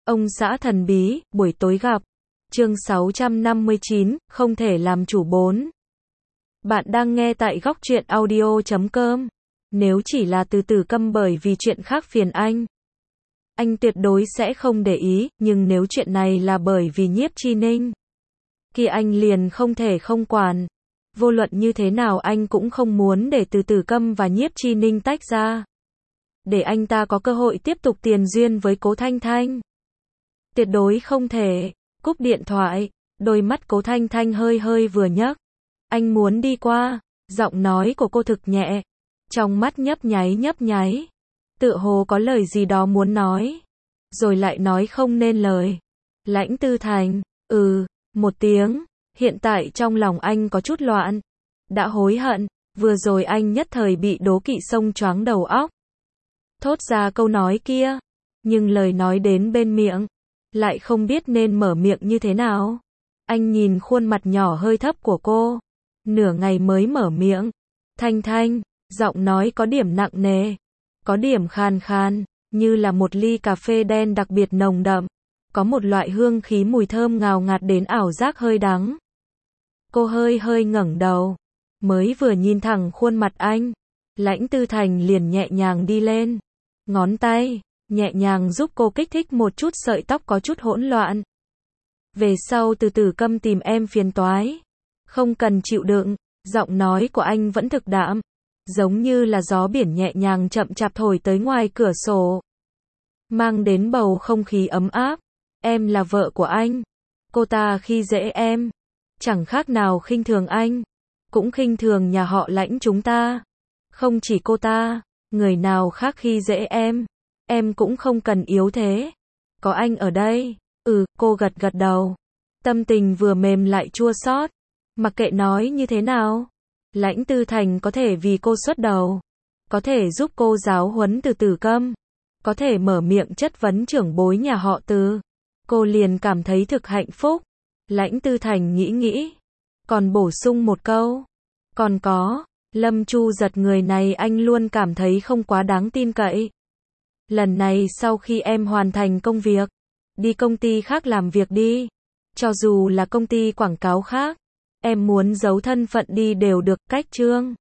Ông xã thần bí, buổi tối gặp. Chương 659, không thể làm chủ 4. Bạn đang nghe tại góc truyện audio.com. Nếu chỉ là từ Tử Câm bởi vì chuyện khác phiền anh tuyệt đối sẽ không để ý, nhưng nếu chuyện này là bởi vì Nhiếp Chi Ninh, thì anh liền không thể không quản. Vô luận như thế nào anh cũng không muốn để từ Tử Câm và Nhiếp Chi Ninh tách ra. Để anh ta có cơ hội tiếp tục tiền duyên với Cố Thanh Thanh. Tuyệt đối không thể. Cúp điện thoại, đôi mắt Cố Thanh Thanh hơi hơi vừa nhấc. Anh muốn đi qua. Giọng nói của cô thực nhẹ. Trong mắt nhấp nháy. Tựa hồ có lời gì đó muốn nói. Rồi lại nói không nên lời. Lãnh Tư Thành, một tiếng. Hiện tại trong lòng anh có chút loạn. Đã hối hận. Vừa rồi anh nhất thời bị đố kỵ xông choáng đầu óc. Thốt ra câu nói kia. Nhưng lời nói đến bên miệng. Lại không biết nên mở miệng như thế nào. Anh nhìn khuôn mặt nhỏ hơi thấp của cô. Nửa ngày mới mở miệng. Thanh Thanh, giọng nói có điểm nặng nề. Có điểm khàn khàn, như là một ly cà phê đen đặc biệt nồng đậm. Có một loại hương khí mùi thơm ngào ngạt đến ảo giác hơi đắng. Cô hơi hơi ngẩng đầu. Mới vừa nhìn thẳng khuôn mặt anh. Lãnh Tư Thành liền nhẹ nhàng đi lên. Ngón tay nhẹ nhàng giúp cô kích thích một chút sợi tóc có chút hỗn loạn. Về sau từ Tử Câm tìm em phiền toái. Không cần chịu đựng. Giọng nói của anh vẫn thực đạm. Giống như là gió biển nhẹ nhàng chậm chạp thổi tới ngoài cửa sổ. Mang đến bầu không khí ấm áp. Em là vợ của anh. Cô ta khi dễ em. Chẳng khác nào khinh thường anh. Cũng khinh thường nhà họ Lãnh chúng ta. Không chỉ cô ta. Người nào khác khi dễ em cũng không cần yếu thế. Có anh ở đây. Cô gật gật đầu. Tâm tình vừa mềm lại chua xót. Mặc kệ nói như thế nào. Lãnh Tư Thành có thể vì cô xuất đầu. Có thể giúp cô giáo huấn từ Tử Câm. Có thể mở miệng chất vấn trưởng bối nhà họ Từ. Cô liền cảm thấy thực hạnh phúc. Lãnh Tư Thành nghĩ. Còn bổ sung một câu. Còn có. Lâm Chu Giật người này anh luôn cảm thấy không quá đáng tin cậy. Lần này sau khi em hoàn thành công việc, đi công ty khác làm việc đi. Cho dù là công ty quảng cáo khác, em muốn giấu thân phận đi đều được, cách Trương